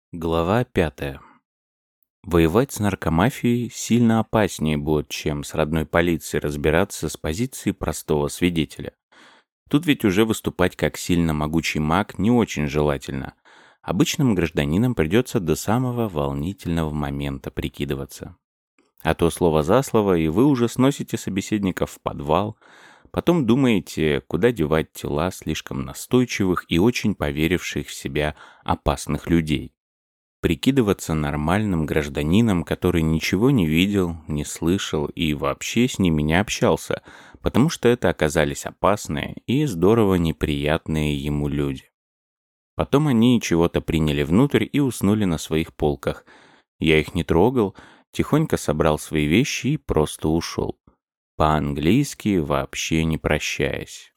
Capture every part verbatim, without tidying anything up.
Глава пятая. Воевать с наркомафией сильно опаснее будет, чем с родной полицией разбираться с позиции простого свидетеля. Тут ведь уже выступать как сильно могучий маг не очень желательно. Обычным гражданинам придется до самого волнительного момента прикидываться. А то слово за слово, и вы уже сносите собеседников в подвал, потом думаете, куда девать тела слишком настойчивых и очень поверивших в себя опасных людей. Прикидываться нормальным гражданином, который ничего не видел, не слышал и вообще с ними не общался, потому что это оказались опасные и здорово неприятные ему люди. Потом они чего-то приняли внутрь и уснули на своих полках. Я их не трогал, тихонько собрал свои вещи и просто ушел. По-английски, вообще не прощаясь.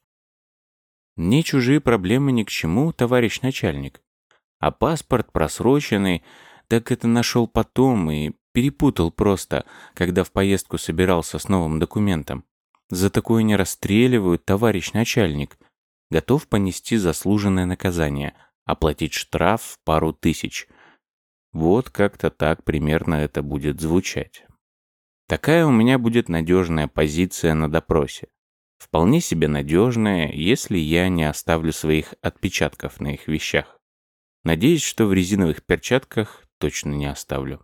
Мне чужие проблемы ни к чему, товарищ начальник. А паспорт просроченный, так это нашел потом и перепутал просто, когда в поездку собирался с новым документом. За такое не расстреливают, товарищ начальник. Готов понести заслуженное наказание, оплатить штраф в пару тысяч. Вот как-то так примерно это будет звучать. Такая у меня будет надежная позиция на допросе. Вполне себе надежная, если я не оставлю своих отпечатков на их вещах. Надеюсь, что в резиновых перчатках точно не оставлю.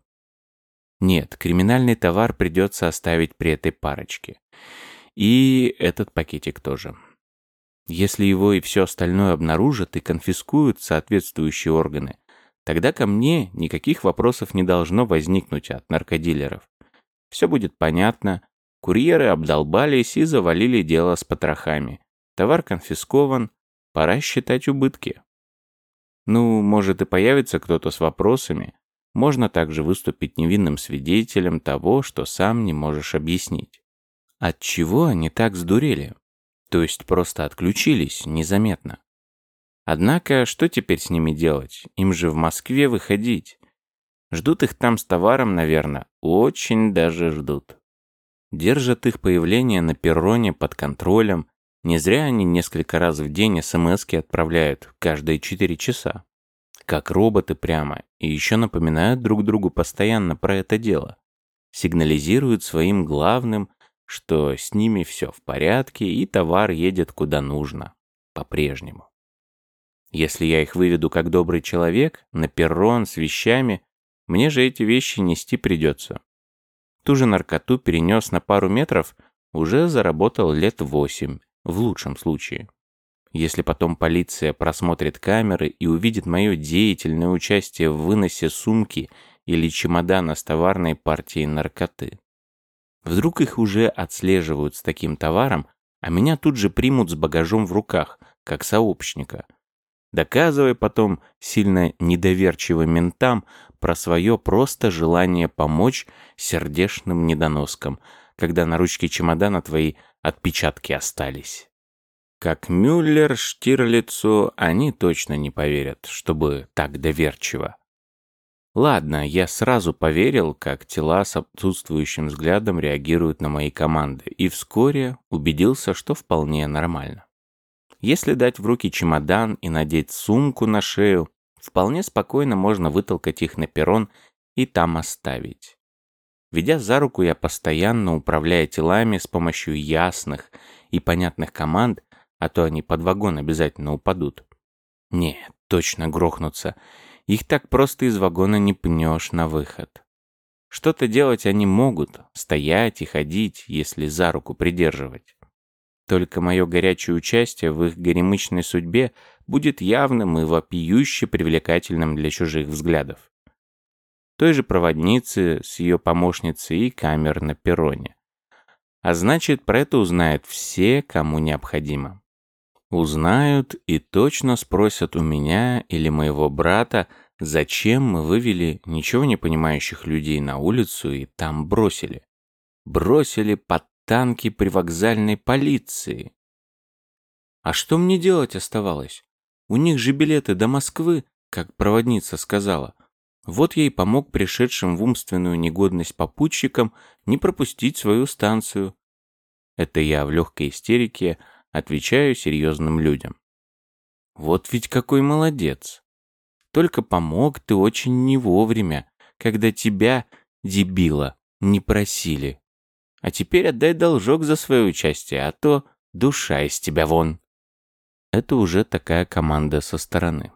Нет, криминальный товар придется оставить при этой парочке. И этот пакетик тоже. Если его и все остальное обнаружат и конфискуют соответствующие органы, тогда ко мне никаких вопросов не должно возникнуть от наркодилеров. Все будет понятно. Курьеры обдолбались и завалили дело с потрохами. Товар конфискован. Пора считать убытки. Ну, может и появится кто-то с вопросами. Можно также выступить невинным свидетелем того, что сам не можешь объяснить. Отчего они так сдурели? То есть просто отключились незаметно. Однако, что теперь с ними делать? Им же в Москве выходить. Ждут их там с товаром, наверное. Очень даже ждут. Держат их появление на перроне под контролем. Не зря они несколько раз в день смски отправляют, каждые четыре часа. Как роботы прямо, и еще напоминают друг другу постоянно про это дело. Сигнализируют своим главным, что с ними все в порядке и товар едет куда нужно, по-прежнему. Если я их выведу как добрый человек, на перрон с вещами, мне же эти вещи нести придется. Ту же наркоту перенес на пару метров, уже заработал лет восемь. В лучшем случае. Если потом полиция просмотрит камеры и увидит мое деятельное участие в выносе сумки или чемодана с товарной партией наркоты. Вдруг их уже отслеживают с таким товаром, а меня тут же примут с багажом в руках, как сообщника. Доказывая потом сильно недоверчивым ментам про свое просто желание помочь сердечным недоноскам, когда на ручке чемодана твои отпечатки остались. Как Мюллер Штирлицу они точно не поверят, чтобы так доверчиво. Ладно, я сразу поверил, как тела с отсутствующим взглядом реагируют на мои команды, и вскоре убедился, что вполне нормально. Если дать в руки чемодан и надеть сумку на шею, вполне спокойно можно вытолкать их на перрон и там оставить. Ведя за руку, я постоянно управляю телами с помощью ясных и понятных команд, а то они под вагон обязательно упадут. Не, точно грохнутся. Их так просто из вагона не пнешь на выход. Что-то делать они могут, стоять и ходить, если за руку придерживать. Только мое горячее участие в их горемычной судьбе будет явным и вопиюще привлекательным для чужих взглядов. Той же проводницы с ее помощницей и камер на перроне. А значит, про это узнают все, кому необходимо. Узнают и точно спросят у меня или моего брата, зачем мы вывели ничего не понимающих людей на улицу и там бросили. Бросили под танки привокзальной полиции. А что мне делать оставалось? У них же билеты до Москвы, как проводница сказала. Вот я и помог пришедшим в умственную негодность попутчикам не пропустить свою станцию. Это я в легкой истерике отвечаю серьезным людям. Вот ведь какой молодец. Только помог ты очень не вовремя, когда тебя, дебила, не просили. А теперь отдай должок за свое участие, а то душа из тебя вон». Это уже такая команда со стороны.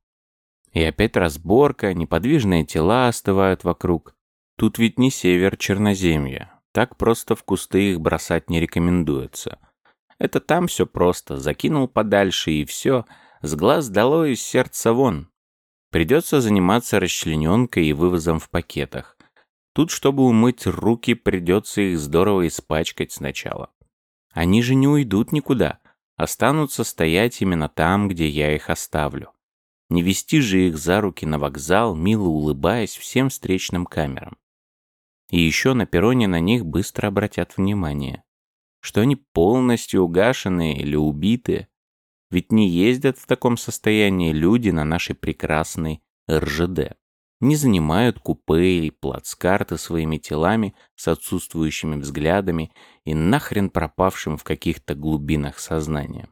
И опять разборка, неподвижные тела остывают вокруг. Тут ведь не север Черноземья. Так просто в кусты их бросать не рекомендуется. Это там все просто. Закинул подальше и все. С глаз долой, из сердца вон. Придется заниматься расчлененкой и вывозом в пакетах. Тут, чтобы умыть руки, придется их здорово испачкать сначала. Они же не уйдут никуда. Останутся стоять именно там, где я их оставлю. Не вести же их за руки на вокзал, мило улыбаясь всем встречным камерам. И еще на перроне на них быстро обратят внимание, что они полностью угашенные или убитые. Ведь не ездят в таком состоянии люди на нашей прекрасной эр жэ дэ. Не занимают купе или плацкарты своими телами с отсутствующими взглядами и нахрен пропавшим в каких-то глубинах сознания.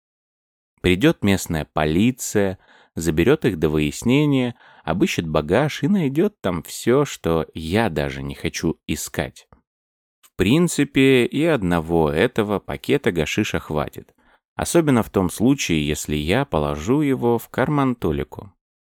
Придет местная полиция, заберет их до выяснения, обыщет багаж и найдет там все, что я даже не хочу искать. В принципе, и одного этого пакета гашиша хватит. Особенно в том случае, если я положу его в карман Толику.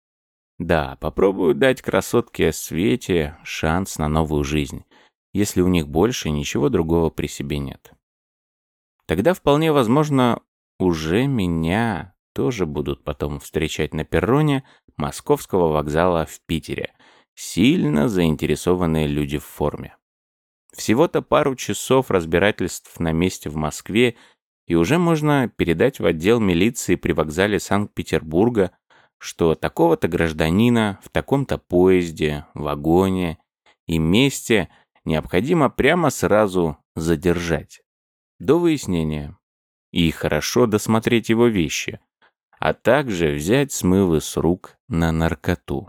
Да, попробую дать красотке Свете шанс на новую жизнь, если у них больше ничего другого при себе нет. Тогда вполне возможно, уже меня тоже будут потом встречать на перроне Московского вокзала в Питере сильно заинтересованные люди в форме. Всего-то пару часов разбирательств на месте в Москве, и уже можно передать в отдел милиции при вокзале Санкт-Петербурга, что такого-то гражданина в таком-то поезде, вагоне и месте необходимо прямо сразу задержать. До выяснения. И хорошо досмотреть его вещи, а также взять смывы с рук на наркоту,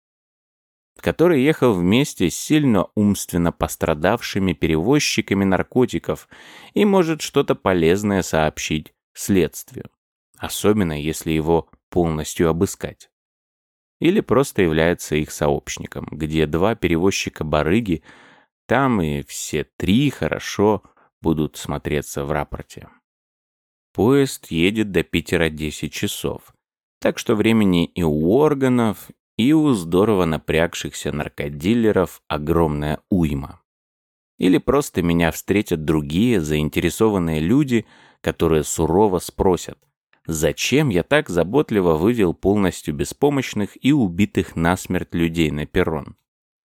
который ехал вместе с сильно умственно пострадавшими перевозчиками наркотиков и может что-то полезное сообщить следствию, особенно если его полностью обыскать. Или просто является их сообщником, где два перевозчика-барыги, там и все три хорошо будут смотреться в рапорте. Поезд едет до Питера десять часов, так что времени и у органов, и у здорово напрягшихся наркодилеров огромная уйма. Или просто меня встретят другие заинтересованные люди, которые сурово спросят, зачем я так заботливо вывел полностью беспомощных и убитых насмерть людей на перрон.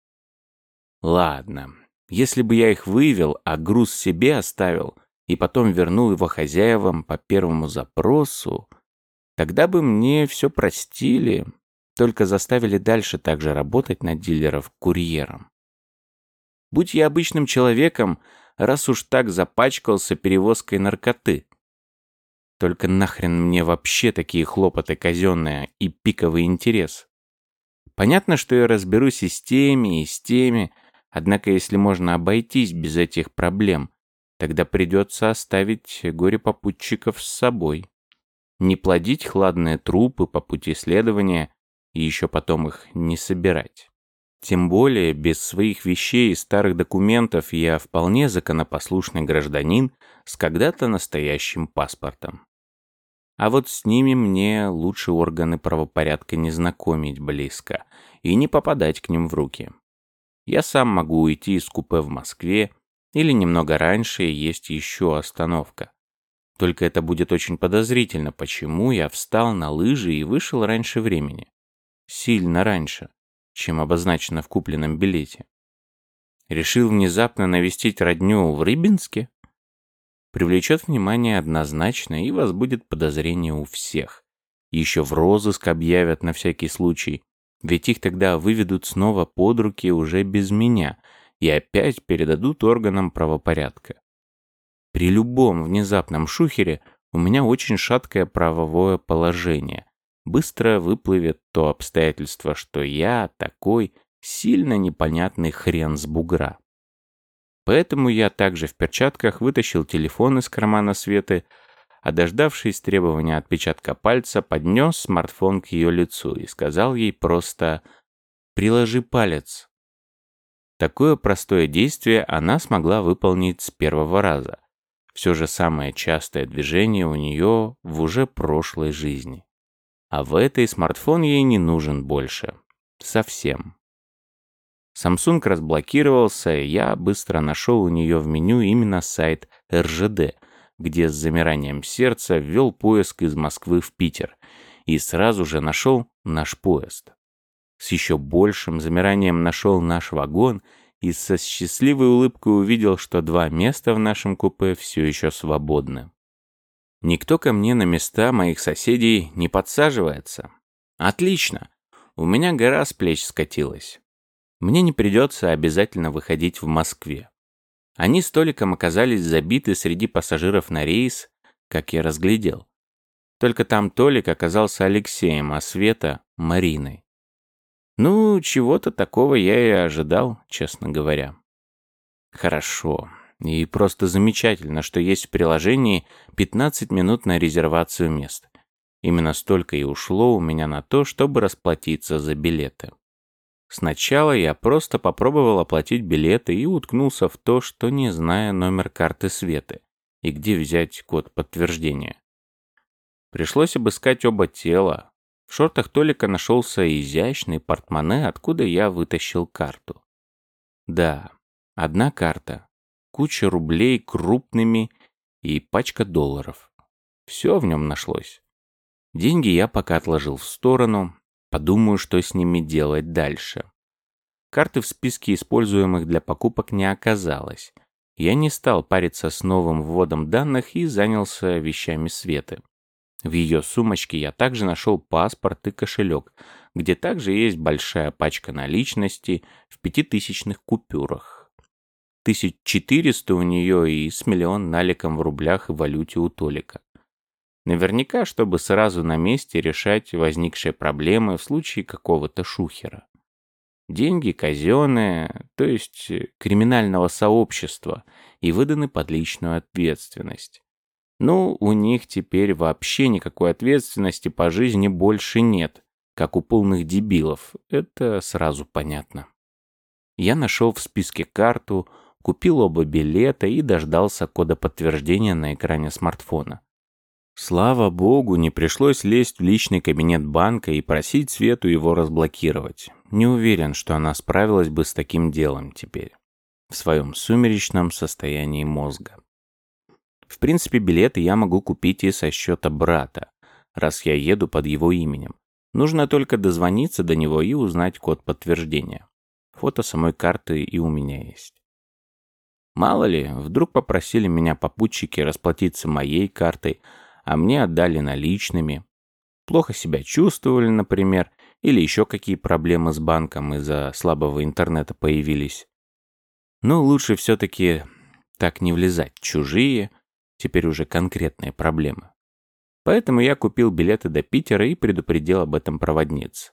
Ладно, если бы я их вывел, а груз себе оставил, и потом вернул его хозяевам по первому запросу, тогда бы мне все простили, только заставили дальше также работать на дилеров курьером. Будь я обычным человеком, раз уж так запачкался перевозкой наркоты. Только нахрен мне вообще такие хлопоты казенные и пиковый интерес. Понятно, что я разберусь и с теми, и с теми, однако если можно обойтись без этих проблем, тогда придется оставить горе-попутчиков с собой. Не плодить хладные трупы по пути следования и еще потом их не собирать. Тем более, без своих вещей и старых документов я вполне законопослушный гражданин с когда-то настоящим паспортом. А вот с ними мне лучше органы правопорядка не знакомить близко и не попадать к ним в руки. Я сам могу уйти из купе в Москве, или немного раньше есть еще остановка. Только это будет очень подозрительно, почему я встал на лыжи и вышел раньше времени. Сильно раньше, чем обозначено в купленном билете. Решил внезапно навестить родню в Рыбинске? Привлечет внимание однозначно и возбудит подозрение у всех. Еще в розыск объявят на всякий случай, ведь их тогда выведут снова под руки уже без меня и опять передадут органам правопорядка. При любом внезапном шухере у меня очень шаткое правовое положение. Быстро выплывет то обстоятельство, что я такой сильно непонятный хрен с бугра. Поэтому я также в перчатках вытащил телефон из кармана Светы, а дождавшись требования отпечатка пальца, поднес смартфон к ее лицу и сказал ей просто «приложи палец». Такое простое действие она смогла выполнить с первого раза. Все же самое частое движение у нее в уже прошлой жизни. А в этой смартфон ей не нужен больше. Совсем. Samsung разблокировался, и я быстро нашел у нее в меню именно сайт эр жэ дэ, где с замиранием сердца ввел поиск из Москвы в Питер, и сразу же нашел наш поезд. С еще большим замиранием нашел наш вагон и со счастливой улыбкой увидел, что два места в нашем купе все еще свободны. Никто ко мне на места моих соседей не подсаживается. Отлично, у меня гора с плеч скатилась. Мне не придется обязательно выходить в Москве. Они столиком оказались забиты среди пассажиров на рейс, как я разглядел. Только там Толик оказался Алексеем, а Света — Мариной. Ну, чего-то такого я и ожидал, честно говоря. Хорошо. И просто замечательно, что есть в приложении пятнадцать минут на резервацию мест. Именно столько и ушло у меня на то, чтобы расплатиться за билеты. Сначала я просто попробовал оплатить билеты и уткнулся в то, что не зная номер карты Светы и где взять код подтверждения. Пришлось обыскать оба тела. В шортах Толика нашелся изящный портмоне, откуда я вытащил карту. Да, одна карта, куча рублей крупными и пачка долларов. Все в нем нашлось. Деньги я пока отложил в сторону, подумаю, что с ними делать дальше. Карты в списке используемых для покупок не оказалось. Я не стал париться с новым вводом данных и занялся вещами Светы. В ее сумочке я также нашел паспорт и кошелек, где также есть большая пачка наличности в пятитысячных купюрах. Тысяч четыреста у нее и с миллион наликом в рублях и валюте у Толика. Наверняка, чтобы сразу на месте решать возникшие проблемы в случае какого-то шухера. Деньги казенные, то есть криминального сообщества, и выданы под личную ответственность. Ну, у них теперь вообще никакой ответственности по жизни больше нет, как у полных дебилов, это сразу понятно. Я нашел в списке карту, купил оба билета и дождался кода подтверждения на экране смартфона. Слава богу, не пришлось лезть в личный кабинет банка и просить Свету его разблокировать. Не уверен, что она справилась бы с таким делом теперь, в своем сумеречном состоянии мозга. В принципе, билеты я могу купить и со счета брата, раз я еду под его именем. Нужно только дозвониться до него и узнать код подтверждения. Фото самой карты и у меня есть. Мало ли, вдруг попросили меня попутчики расплатиться моей картой, а мне отдали наличными. Плохо себя чувствовали, например, или еще какие проблемы с банком из-за слабого интернета появились. Но лучше все-таки так не влезать в чужие, теперь уже конкретные проблемы. Поэтому я купил билеты до Питера и предупредил об этом проводниц.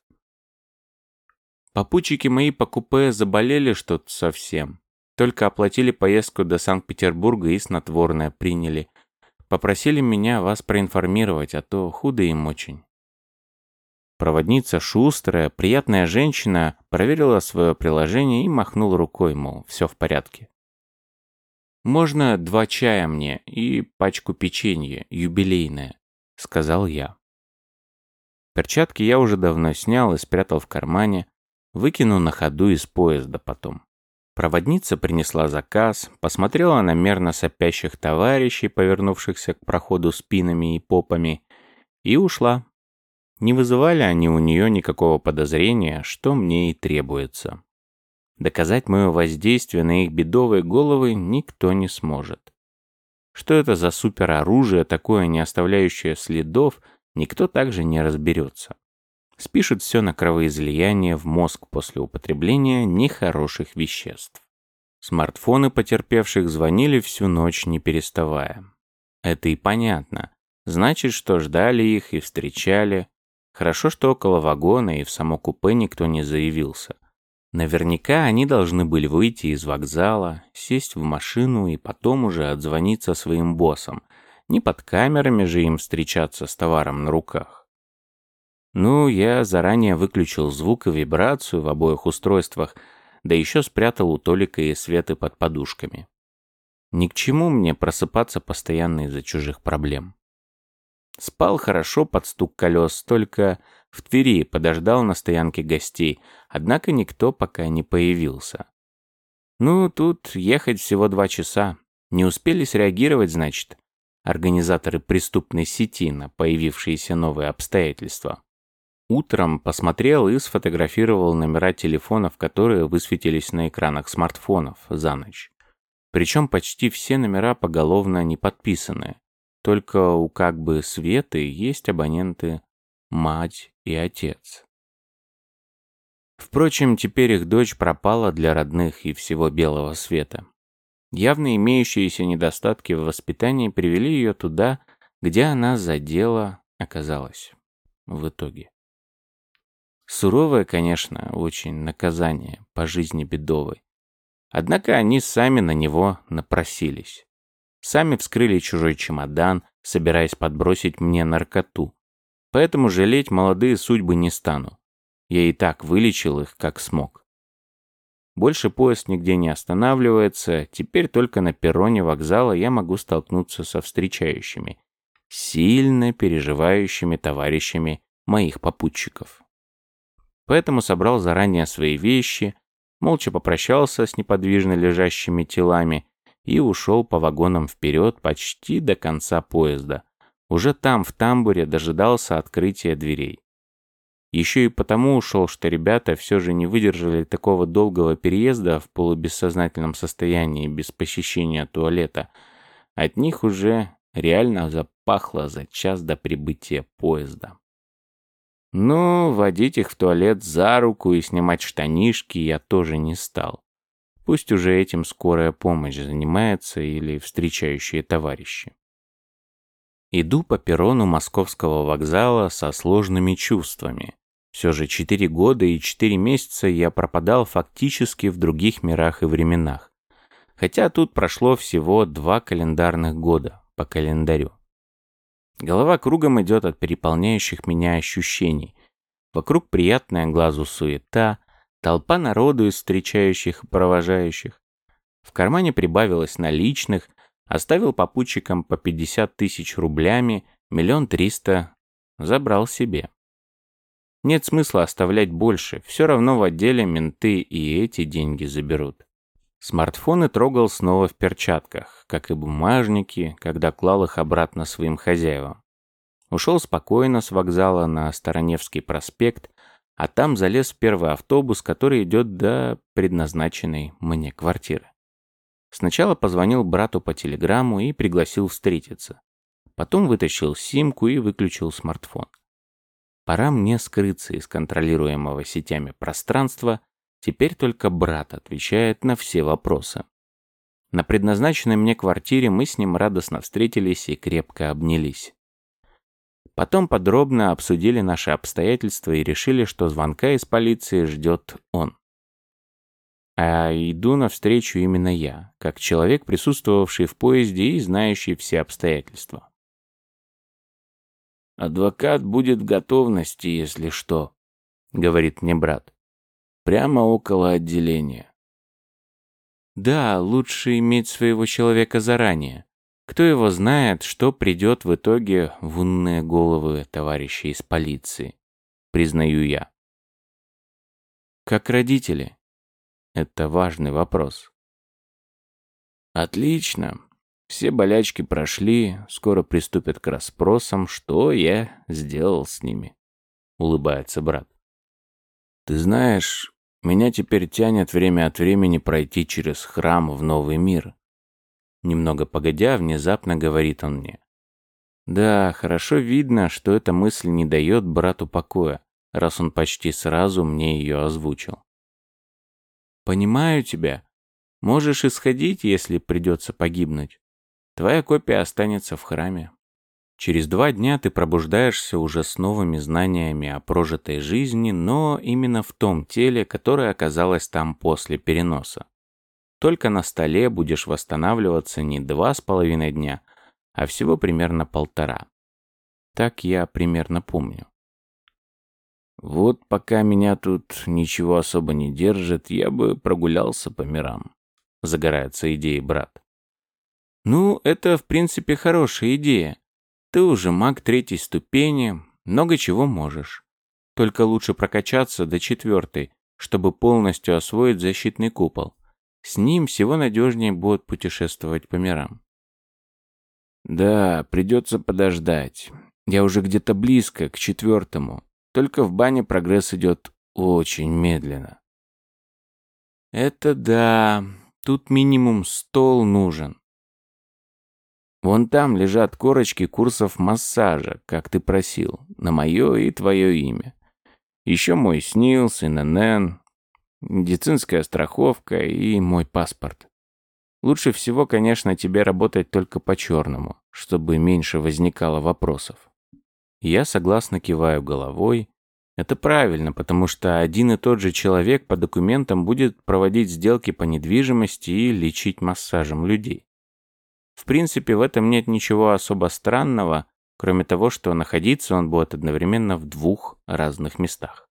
Попутчики мои по купе заболели что-то совсем. Только оплатили поездку до Санкт-Петербурга и снотворное приняли. Попросили меня вас проинформировать, а то худо им очень. Проводница шустрая, приятная женщина проверила свое приложение и махнула рукой, мол, все в порядке. «Можно два чая мне и пачку печенья, юбилейное», — сказал я. Перчатки я уже давно снял и спрятал в кармане, выкину на ходу из поезда потом. Проводница принесла заказ, посмотрела на мерно сопящих товарищей, повернувшихся к проходу спинами и попами, и ушла. Не вызывали они у нее никакого подозрения, что мне и требуется. Доказать мое воздействие на их бедовые головы никто не сможет. Что это за супероружие, такое не оставляющее следов, никто также не разберется. Спишут все на кровоизлияние в мозг после употребления нехороших веществ. Смартфоны потерпевших звонили всю ночь, не переставая. Это и понятно. Значит, что ждали их и встречали. Хорошо, что около вагона и в само купе никто не заявился. Наверняка они должны были выйти из вокзала, сесть в машину и потом уже отзвониться своим боссам, Не под камерами же им встречаться с товаром на руках. Ну, я заранее выключил звук и вибрацию в обоих устройствах, да еще спрятал у Толика и Светы под подушками. Ни к чему мне просыпаться постоянно из-за чужих проблем. Спал хорошо под стук колес, только в Твери подождал на стоянке гостей, однако никто пока не появился. Ну, тут ехать всего два часа. Не успели среагировать, значит, организаторы преступной сети на появившиеся новые обстоятельства. Утром посмотрел и сфотографировал номера телефонов, которые высветились на экранах смартфонов за ночь. Причем почти все номера поголовно не подписаны. Только у как бы Светы есть абоненты мать и отец. Впрочем, теперь их дочь пропала для родных и всего белого света. Явно имеющиеся недостатки в воспитании привели ее туда, где она за дело оказалась в итоге. Суровое, конечно, очень наказание по жизни бедовой. Однако они сами на него напросились. Сами вскрыли чужой чемодан, собираясь подбросить мне наркоту. Поэтому жалеть молодые судьбы не стану. Я и так вылечил их, как смог. Больше поезд нигде не останавливается, теперь только на перроне вокзала я могу столкнуться со встречающими, сильно переживающими товарищами моих попутчиков. Поэтому собрал заранее свои вещи, молча попрощался с неподвижно лежащими телами и ушел по вагонам вперед почти до конца поезда. Уже там, в тамбуре, дожидался открытия дверей. Еще и потому ушел, что ребята все же не выдержали такого долгого переезда в полубессознательном состоянии без посещения туалета. От них уже реально запахло за час до прибытия поезда. Но водить их в туалет за руку и снимать штанишки я тоже не стал. Пусть уже этим скорая помощь занимается или встречающие товарищи. Иду по перрону московского вокзала со сложными чувствами. Все же четыре года и четыре месяца я пропадал фактически в других мирах и временах. Хотя тут прошло всего два календарных года по календарю. Голова кругом идет от переполняющих меня ощущений. Вокруг приятная глазу суета, толпа народу из встречающих и провожающих. В кармане прибавилось наличных, оставил попутчикам по пятьдесят тысяч рублями, миллион триста забрал себе. Нет смысла оставлять больше, все равно в отделе менты и эти деньги заберут. Смартфоны трогал снова в перчатках, как и бумажники, когда клал их обратно своим хозяевам. Ушел спокойно с вокзала на Староневский проспект, а там залез в первый автобус, который идет до предназначенной мне квартиры. Сначала позвонил брату по телеграмму и пригласил встретиться. Потом вытащил симку и выключил смартфон. Пора мне скрыться из контролируемого сетями пространства. Теперь только брат отвечает на все вопросы. На предназначенной мне квартире мы с ним радостно встретились и крепко обнялись. Потом подробно обсудили наши обстоятельства и решили, что звонка из полиции ждет он. А иду навстречу именно я, как человек, присутствовавший в поезде и знающий все обстоятельства. «Адвокат будет в готовности, если что», — говорит мне брат. «Прямо около отделения». Да, лучше иметь своего человека заранее. Кто его знает, что придет в итоге в умные головы товарищей из полиции, признаю я. Как родители? Это важный вопрос. Отлично. Все болячки прошли, скоро приступят к расспросам, что я сделал с ними, улыбается брат. Ты знаешь, меня теперь тянет время от времени пройти через храм в новый мир. Немного погодя, внезапно говорит он мне. Да, хорошо видно, что эта мысль не дает брату покоя, раз он почти сразу мне ее озвучил. Понимаю тебя. Можешь исходить, если придется погибнуть. Твоя копия останется в храме. Через два дня ты пробуждаешься уже с новыми знаниями о прожитой жизни, но именно в том теле, которое оказалось там после переноса. Только на столе будешь восстанавливаться не два с половиной дня, а всего примерно полтора. Так я примерно помню. Вот пока меня тут ничего особо не держит, я бы прогулялся по мирам. Загорается идеей брат. Ну, это в принципе хорошая идея. Ты уже маг третьей ступени, много чего можешь. Только лучше прокачаться до четвертой, чтобы полностью освоить защитный купол. С ним всего надежнее будет путешествовать по мирам. Да, придется подождать. Я уже где-то близко, к четвертому. Только в бане прогресс идет очень медленно. Это да, тут минимум стол нужен. Вон там лежат корочки курсов массажа, как ты просил, на мое и твое имя. Еще мой СНИЛС, ИНН, медицинская страховка и мой паспорт. Лучше всего, конечно, тебе работать только по черному, чтобы меньше возникало вопросов. Я согласно киваю головой. Это правильно, потому что один и тот же человек по документам будет проводить сделки по недвижимости и лечить массажем людей. В принципе, в этом нет ничего особо странного, кроме того, что находиться он будет одновременно в двух разных местах.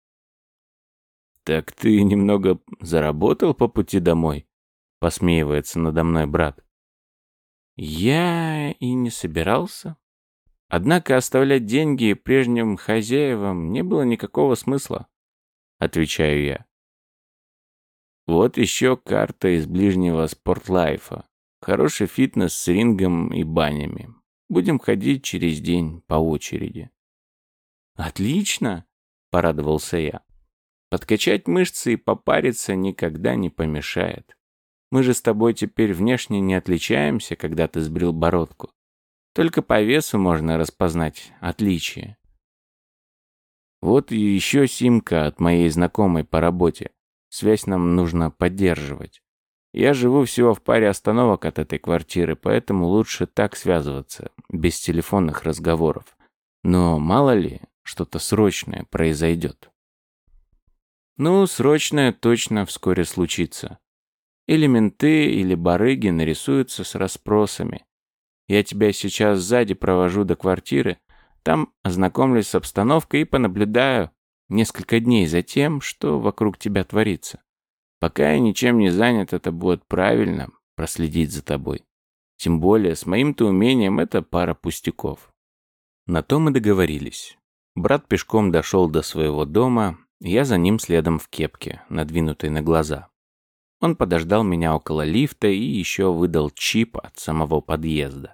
«Так ты немного заработал по пути домой?» — посмеивается надо мной брат. «Я и не собирался. Однако оставлять деньги прежним хозяевам не было никакого смысла», — отвечаю я. «Вот еще карта из ближнего спортлайфа. Хороший фитнес с рингом и банями. Будем ходить через день по очереди». «Отлично!» — порадовался я. «Подкачать мышцы и попариться никогда не помешает. Мы же с тобой теперь внешне не отличаемся, когда ты сбрил бородку. Только по весу можно распознать отличие». «Вот и еще симка от моей знакомой по работе. Связь нам нужно поддерживать. Я живу всего в паре остановок от этой квартиры, поэтому лучше так связываться, без телефонных разговоров. Но мало ли, что-то срочное произойдет». «Ну, срочное точно вскоре случится. Или менты, или барыги нарисуются с расспросами. Я тебя сейчас сзади провожу до квартиры, там ознакомлюсь с обстановкой и понаблюдаю несколько дней за тем, что вокруг тебя творится. Пока я ничем не занят, это будет правильно проследить за тобой. Тем более, с моим-то умением это пара пустяков». На то мы договорились. Брат пешком дошел до своего дома, я за ним следом в кепке, надвинутой на глаза. Он подождал меня около лифта и еще выдал чип от самого подъезда.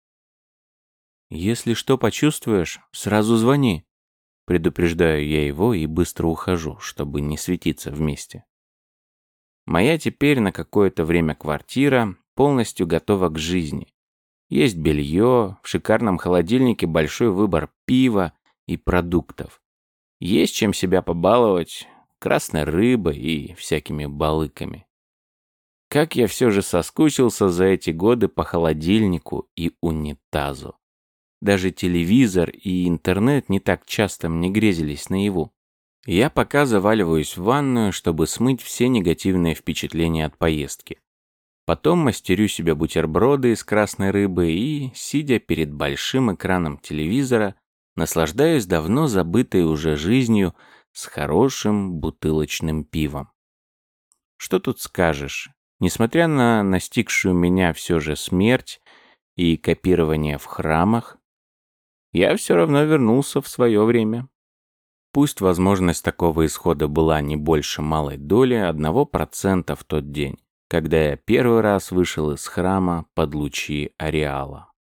«Если что почувствуешь, сразу звони», — предупреждаю я его и быстро ухожу, чтобы не светиться вместе. Моя теперь на какое-то время квартира полностью готова к жизни. Есть белье, в шикарном холодильнике большой выбор пива и продуктов. Есть чем себя побаловать красной рыбой и всякими балыками. Как я все же соскучился за эти годы по холодильнику и унитазу. Даже телевизор и интернет не так часто мне грезились наяву. Я пока заваливаюсь в ванную, чтобы смыть все негативные впечатления от поездки. Потом мастерю себе бутерброды из красной рыбы и, сидя перед большим экраном телевизора, наслаждаюсь давно забытой уже жизнью с хорошим бутылочным пивом. Что тут скажешь? Несмотря на настигшую меня все же смерть и копирование в храмах, я все равно вернулся в свое время. Пусть возможность такого исхода была не больше малой доли одного процента в тот день, когда я первый раз вышел из храма под лучи Ареала.